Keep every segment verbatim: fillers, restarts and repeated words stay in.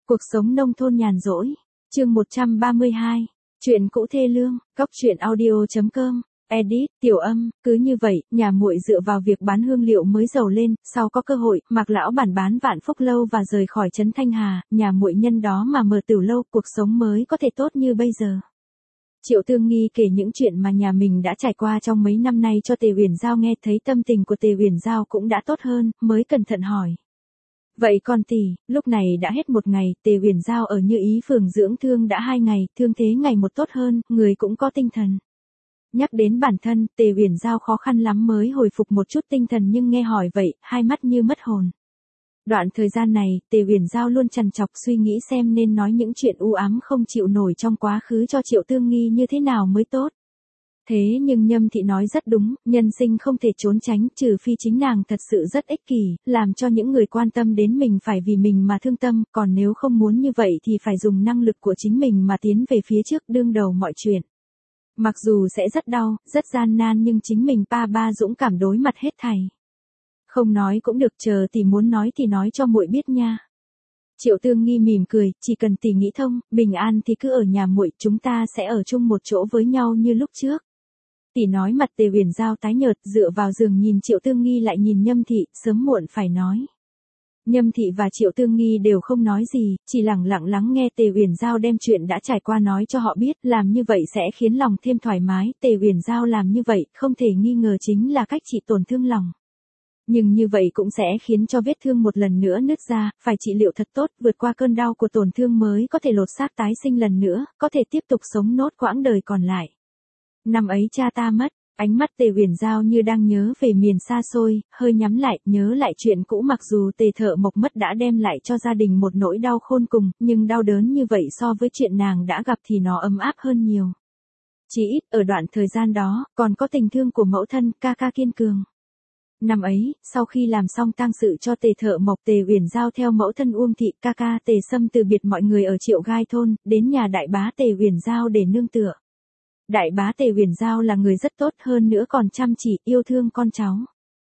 Cuộc sống nông thôn nhàn rỗi. Chương một trăm ba mươi hai. Chuyện cũ thê lương. Cóc truyện audio chấm com. Edit, Tiểu Âm. Cứ như vậy, nhà muội dựa vào việc bán hương liệu mới giàu lên, sau có cơ hội, Mạc lão bản bán Vạn Phúc lâu và rời khỏi trấn Thanh Hà, nhà muội nhân đó mà mở tửu lâu, cuộc sống mới có thể tốt như bây giờ. Triệu Tương Nghi kể những chuyện mà nhà mình đã trải qua trong mấy năm nay cho Tề Uyển Giao nghe, thấy tâm tình của Tề Uyển Giao cũng đã tốt hơn, mới cẩn thận hỏi. Vậy con tỷ, lúc này đã hết một ngày, Tề Uyển Giao ở Như Ý phường dưỡng thương đã hai ngày, thương thế ngày một tốt hơn, người cũng có tinh thần. Nhắc đến bản thân, Tề Uyển Giao khó khăn lắm mới hồi phục một chút tinh thần, nhưng nghe hỏi vậy, hai mắt như mất hồn. Đoạn thời gian này, Tề Uyển Giao luôn trằn trọc suy nghĩ xem nên nói những chuyện u ám không chịu nổi trong quá khứ cho Triệu Tương Nghi như thế nào mới tốt. Thế nhưng Nhâm Thị nói rất đúng, nhân sinh không thể trốn tránh, trừ phi chính nàng thật sự rất ích kỷ, làm cho những người quan tâm đến mình phải vì mình mà thương tâm, còn nếu không muốn như vậy thì phải dùng năng lực của chính mình mà tiến về phía trước, đương đầu mọi chuyện. Mặc dù sẽ rất đau, rất gian nan, nhưng chính mình ba ba dũng cảm đối mặt hết thảy. Không nói cũng được, chờ tỷ muốn nói thì nói cho muội biết nha. Triệu Tương Nghi mỉm cười, chỉ cần tỷ nghĩ thông, bình an thì cứ ở nhà muội, chúng ta sẽ ở chung một chỗ với nhau như lúc trước. Tỷ nói. Mặt Tề Uyển Giao tái nhợt, dựa vào giường nhìn Triệu Tương Nghi lại nhìn Nhâm Thị, sớm muộn phải nói. Nhâm Thị và Triệu Tương Nghi đều không nói gì, chỉ lặng lặng lắng nghe Tề Uyển Giao đem chuyện đã trải qua nói cho họ biết, làm như vậy sẽ khiến lòng thêm thoải mái, Tề Uyển Giao làm như vậy, không thể nghi ngờ chính là cách trị tổn thương lòng. Nhưng như vậy cũng sẽ khiến cho vết thương một lần nữa nứt ra, phải trị liệu thật tốt, vượt qua cơn đau của tổn thương mới có thể lột xác tái sinh lần nữa, có thể tiếp tục sống nốt quãng đời còn lại. Năm ấy cha ta mất, ánh mắt Tề Uyển Giao như đang nhớ về miền xa xôi, hơi nhắm lại, nhớ lại chuyện cũ. Mặc dù Tề Thợ Mộc mất đã đem lại cho gia đình một nỗi đau khôn cùng, nhưng đau đớn như vậy so với chuyện nàng đã gặp thì nó ấm áp hơn nhiều. Chỉ ít, ở đoạn thời gian đó, còn có tình thương của mẫu thân, ca ca kiên cường. Năm ấy, sau khi làm xong tang sự cho Tề Thợ Mộc, Tề Uyển Giao theo mẫu thân Uông Thị, ca ca Tề Sâm từ biệt mọi người ở Triệu Gai thôn, đến nhà đại bá Tề Uyển Giao để nương tựa. Đại bá Tề Uyển Giao là người rất tốt, hơn nữa còn chăm chỉ, yêu thương con cháu.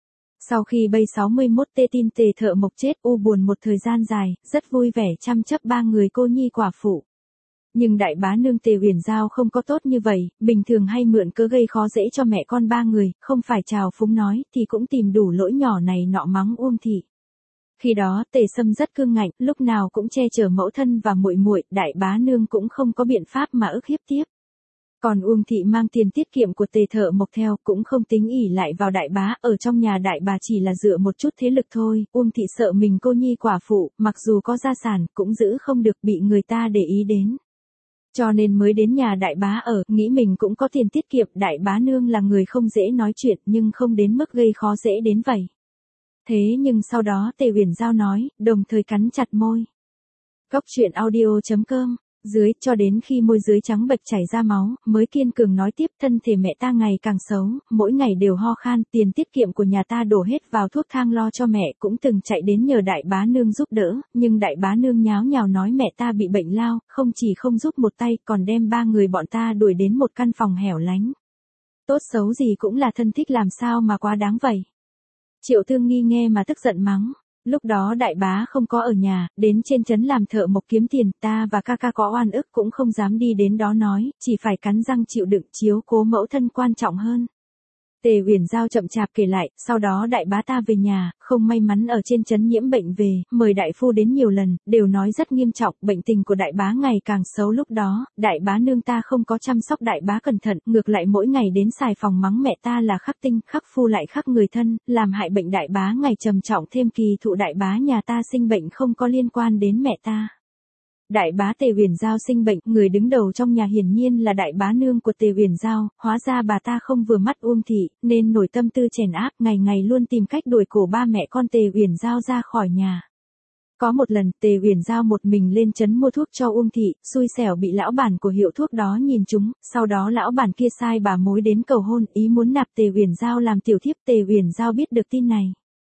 Sau khi bây sáu mươi mốt tê tin Tề Thợ Mộc chết, u buồn một thời gian dài, rất vui vẻ chăm chấp ba người cô nhi quả phụ. Nhưng đại bá nương Tề Uyển Giao không có tốt như vậy, bình thường hay mượn cớ gây khó dễ cho mẹ con ba người, không phải trào phúng nói, thì cũng tìm đủ lỗi nhỏ này nọ mắng Uông Thị. Khi đó Tề Sâm rất cương ngạnh, lúc nào cũng che chở mẫu thân và muội muội, đại bá nương cũng không có biện pháp mà ức hiếp tiếp. Còn Uông Thị mang tiền tiết kiệm của Tề Thợ Mộc theo, cũng không tính ỷ lại vào đại bá, ở trong nhà đại bà chỉ là dựa một chút thế lực thôi. Uông Thị sợ mình cô nhi quả phụ, mặc dù có gia sản, cũng giữ không được, bị người ta để ý đến. Cho nên mới đến nhà đại bá ở, nghĩ mình cũng có tiền tiết kiệm. Đại bá nương là người không dễ nói chuyện, nhưng không đến mức gây khó dễ đến vậy. Thế nhưng sau đó Tề Uyển Giao nói, đồng thời cắn chặt môi. Cóc truyện audio chấm com. Dưới, cho đến khi môi dưới trắng bệch chảy ra máu, mới kiên cường nói tiếp, thân thể mẹ ta ngày càng xấu, mỗi ngày đều ho khan, tiền tiết kiệm của nhà ta đổ hết vào thuốc thang lo cho mẹ, cũng từng chạy đến nhờ đại bá nương giúp đỡ, nhưng đại bá nương nháo nhào nói mẹ ta bị bệnh lao, không chỉ không giúp một tay, còn đem ba người bọn ta đuổi đến một căn phòng hẻo lánh. Tốt xấu gì cũng là thân thích, làm sao mà quá đáng vậy. Triệu Tương Nghi nghe mà tức giận mắng. Lúc đó đại bá không có ở nhà, đến trên trấn làm thợ mộc kiếm tiền, ta và ca ca có oan ức cũng không dám đi đến đó nói, chỉ phải cắn răng chịu đựng, chiếu cố mẫu thân quan trọng hơn. Tề Uyển Giao chậm chạp kể lại, sau đó đại bá ta về nhà, không may mắn ở trên trấn nhiễm bệnh về, mời đại phu đến nhiều lần, đều nói rất nghiêm trọng, bệnh tình của đại bá ngày càng xấu. Lúc đó, đại bá nương ta không có chăm sóc đại bá cẩn thận, ngược lại mỗi ngày đến xài phòng mắng mẹ ta là khắc tinh, khắc phu lại khắc người thân, làm hại bệnh đại bá ngày trầm trọng thêm. Kỳ thụ đại bá nhà ta sinh bệnh không có liên quan đến mẹ ta. Đại bá Tề Uyển Giao sinh bệnh, người đứng đầu trong nhà hiển nhiên là đại bá nương của Tề Uyển Giao, hóa ra bà ta không vừa mắt Uông Thị, nên nổi tâm tư chèn áp, ngày ngày luôn tìm cách đuổi cổ ba mẹ con Tề Uyển Giao ra khỏi nhà. Có một lần, Tề Uyển Giao một mình lên trấn mua thuốc cho Uông Thị, xui xẻo bị lão bản của hiệu thuốc đó nhìn trúng, sau đó lão bản kia sai bà mối đến cầu hôn, ý muốn nạp Tề Uyển Giao làm tiểu thiếp. Tề Uyển Giao biết được tin này.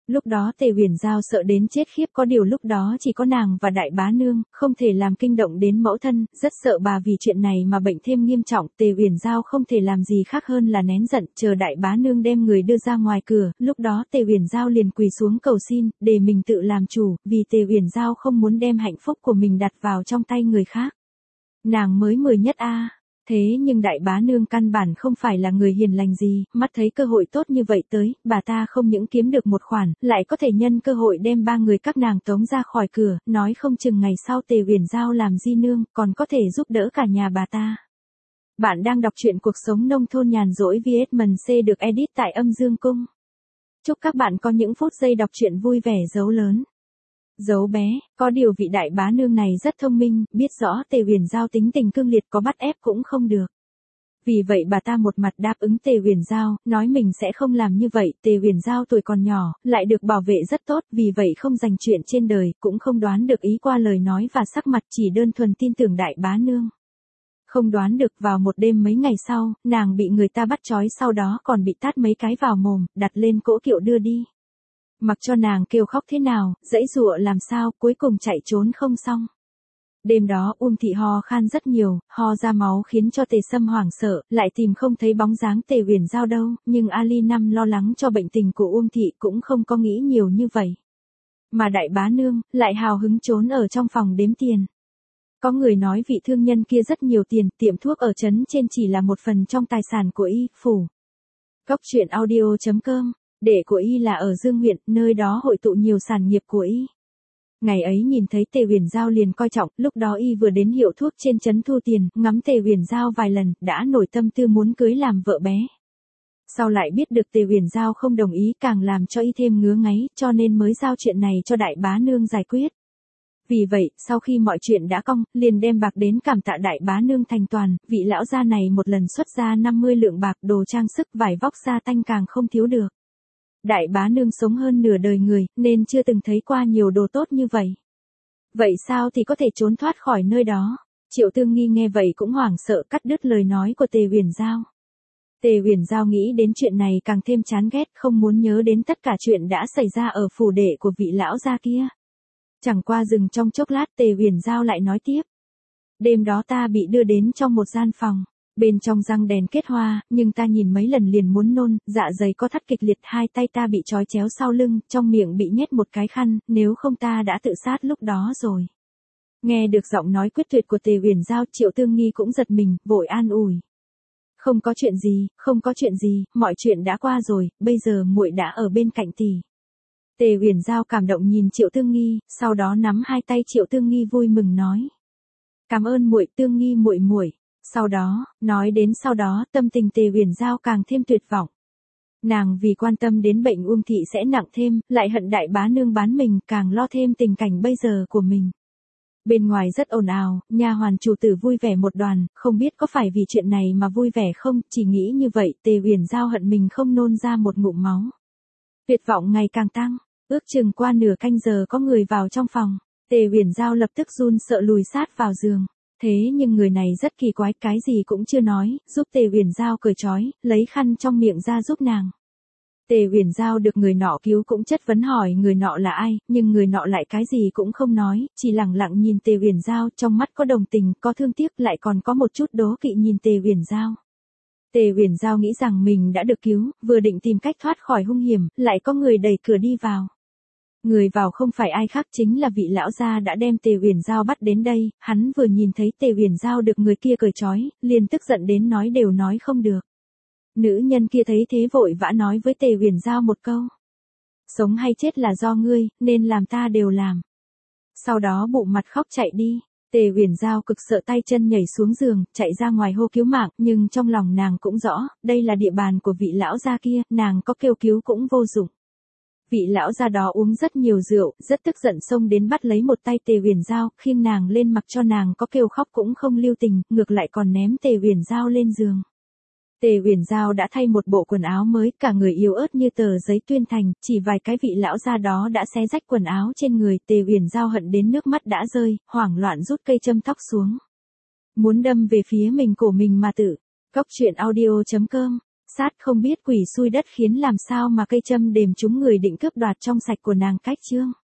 Lúc đó Tề Huyền Giao sợ đến chết khiếp, có điều lúc đó chỉ có nàng và đại bá nương, không thể làm kinh động đến mẫu thân, rất sợ bà vì chuyện này mà bệnh thêm nghiêm trọng. Tề Huyền Giao không thể làm gì khác hơn là nén giận, chờ đại bá nương đem người đưa ra ngoài cửa, lúc đó Tề Huyền Giao liền quỳ xuống cầu xin, để mình tự làm chủ, vì Tề Huyền Giao không muốn đem hạnh phúc của mình đặt vào trong tay người khác. Nàng mới mười nhất a. À. Thế nhưng đại bá nương căn bản không phải là người hiền lành gì, mắt thấy cơ hội tốt như vậy tới, bà ta không những kiếm được một khoản, lại có thể nhân cơ hội đem ba người các nàng tống ra khỏi cửa, nói không chừng ngày sau Tề Huyền Giao làm di nương, còn có thể giúp đỡ cả nhà bà ta. Bạn đang đọc truyện cuộc sống nông thôn nhàn rỗi Vietman C được edit tại Âm Dương Cung. Chúc các bạn có những phút giây đọc truyện vui vẻ dấu lớn. Dấu bé, có điều vị đại bá nương này rất thông minh, biết rõ Tề Huyền Giao tính tình cương liệt, có bắt ép cũng không được. Vì vậy bà ta một mặt đáp ứng Tề Huyền Giao, nói mình sẽ không làm như vậy. Tề Huyền Giao tuổi còn nhỏ, lại được bảo vệ rất tốt, vì vậy không dành chuyện trên đời, cũng không đoán được ý qua lời nói và sắc mặt, chỉ đơn thuần tin tưởng đại bá nương. Không đoán được vào một đêm mấy ngày sau, nàng bị người ta bắt trói, sau đó còn bị tát mấy cái vào mồm, đặt lên cỗ kiệu đưa đi. Mặc cho nàng kêu khóc thế nào, giãy giụa làm sao, cuối cùng chạy trốn không xong. Đêm đó Uông Thị ho khan rất nhiều, ho ra máu khiến cho Tề Sâm hoảng sợ, lại tìm không thấy bóng dáng Tề Huyền Giao đâu, nhưng Ali Năm lo lắng cho bệnh tình của Uông Thị cũng không có nghĩ nhiều như vậy. Mà đại bá nương, lại hào hứng trốn ở trong phòng đếm tiền. Có người nói vị thương nhân kia rất nhiều tiền, tiệm thuốc ở trấn trên chỉ là một phần trong tài sản của y phủ. Góc truyện audio chấm com. Đệ của y là ở Dương huyện, nơi đó hội tụ nhiều sản nghiệp của y. Ngày ấy nhìn thấy Tề Huyền Giao liền coi trọng, lúc đó y vừa đến hiệu thuốc trên trấn thu tiền, ngắm Tề Huyền Giao vài lần, đã nổi tâm tư muốn cưới làm vợ bé. Sau lại biết được Tề Huyền Giao không đồng ý, càng làm cho y thêm ngứa ngáy, cho nên mới giao chuyện này cho đại bá nương giải quyết. Vì vậy, sau khi mọi chuyện đã cong, liền đem bạc đến cảm tạ đại bá nương thành toàn, vị lão gia này một lần xuất ra năm mươi lượng bạc, đồ trang sức vải vóc da tanh càng không thiếu được. Đại bá nương sống hơn nửa đời người, nên chưa từng thấy qua nhiều đồ tốt như vậy. Vậy sao thì có thể trốn thoát khỏi nơi đó? Triệu Tương Nghi nghe vậy cũng hoảng sợ, cắt đứt lời nói của Tề Huyền Giao. Tề Huyền Giao nghĩ đến chuyện này càng thêm chán ghét, không muốn nhớ đến tất cả chuyện đã xảy ra ở phủ đệ của vị lão gia kia. Chẳng qua dừng trong chốc lát, Tề Huyền Giao lại nói tiếp. Đêm đó ta bị đưa đến trong một gian phòng. Bên trong răng đèn kết hoa, nhưng ta nhìn mấy lần liền muốn nôn, dạ dày co thắt kịch liệt, hai tay ta bị trói chéo sau lưng, trong miệng bị nhét một cái khăn, nếu không ta đã tự sát lúc đó rồi. Nghe được giọng nói quyết tuyệt của Tề Huyền Giao, Triệu Tương Nghi cũng giật mình, vội an ủi. Không có chuyện gì, không có chuyện gì, mọi chuyện đã qua rồi, bây giờ muội đã ở bên cạnh tỷ. Tề Huyền Giao cảm động nhìn Triệu Tương Nghi, sau đó nắm hai tay Triệu Tương Nghi vui mừng nói. Cảm ơn muội, Tương Nghi muội muội. Sau đó, nói đến sau đó, tâm tình Tề Huyền Giao càng thêm tuyệt vọng. Nàng vì quan tâm đến bệnh Uông Thị sẽ nặng thêm, lại hận đại bá nương bán mình, càng lo thêm tình cảnh bây giờ của mình. Bên ngoài rất ồn ào, nha hoàn chủ tử vui vẻ một đoàn, không biết có phải vì chuyện này mà vui vẻ không, chỉ nghĩ như vậy, Tề Huyền Giao hận mình không nôn ra một ngụm máu. Tuyệt vọng ngày càng tăng, ước chừng qua nửa canh giờ có người vào trong phòng, Tề Huyền Giao lập tức run sợ lùi sát vào giường. Thế nhưng người này rất kỳ quái, cái gì cũng chưa nói, giúp Tề Huyền Giao cởi trói, lấy khăn trong miệng ra giúp nàng. Tề Huyền Giao được người nọ cứu cũng chất vấn hỏi người nọ là ai, nhưng người nọ lại cái gì cũng không nói, chỉ lặng lặng nhìn Tề Huyền Giao, trong mắt có đồng tình, có thương tiếc, lại còn có một chút đố kỵ nhìn Tề Huyền Giao. Tề Huyền Giao nghĩ rằng mình đã được cứu, vừa định tìm cách thoát khỏi hung hiểm, lại có người đẩy cửa đi vào. Người vào không phải ai khác chính là vị lão gia đã đem Tề Huyền Giao bắt đến đây, hắn vừa nhìn thấy Tề Huyền Giao được người kia cởi trói, liền tức giận đến nói đều nói không được. Nữ nhân kia thấy thế vội vã nói với Tề Huyền Giao một câu. Sống hay chết là do ngươi, nên làm ta đều làm. Sau đó bụng mặt khóc chạy đi, Tề Huyền Giao cực sợ tay chân nhảy xuống giường, chạy ra ngoài hô cứu mạng, nhưng trong lòng nàng cũng rõ, đây là địa bàn của vị lão gia kia, nàng có kêu cứu cũng vô dụng. Vị lão gia đó uống rất nhiều rượu, rất tức giận xông đến bắt lấy một tay Tề Huyền Giao, khiêng nàng lên mặc cho nàng có kêu khóc cũng không lưu tình, ngược lại còn ném Tề Huyền Giao lên giường. Tề Huyền Giao đã thay một bộ quần áo mới, cả người yếu ớt như tờ giấy tuyên thành, chỉ vài cái vị lão gia đó đã xé rách quần áo trên người, Tề Huyền Giao hận đến nước mắt đã rơi, hoảng loạn rút cây châm tóc xuống. Muốn đâm về phía mình cổ mình mà tự. Góc truyện audio chấm com sát không biết quỷ xui đất khiến làm sao mà cây châm đềm trúng người định cướp đoạt trong sạch của nàng cách trương.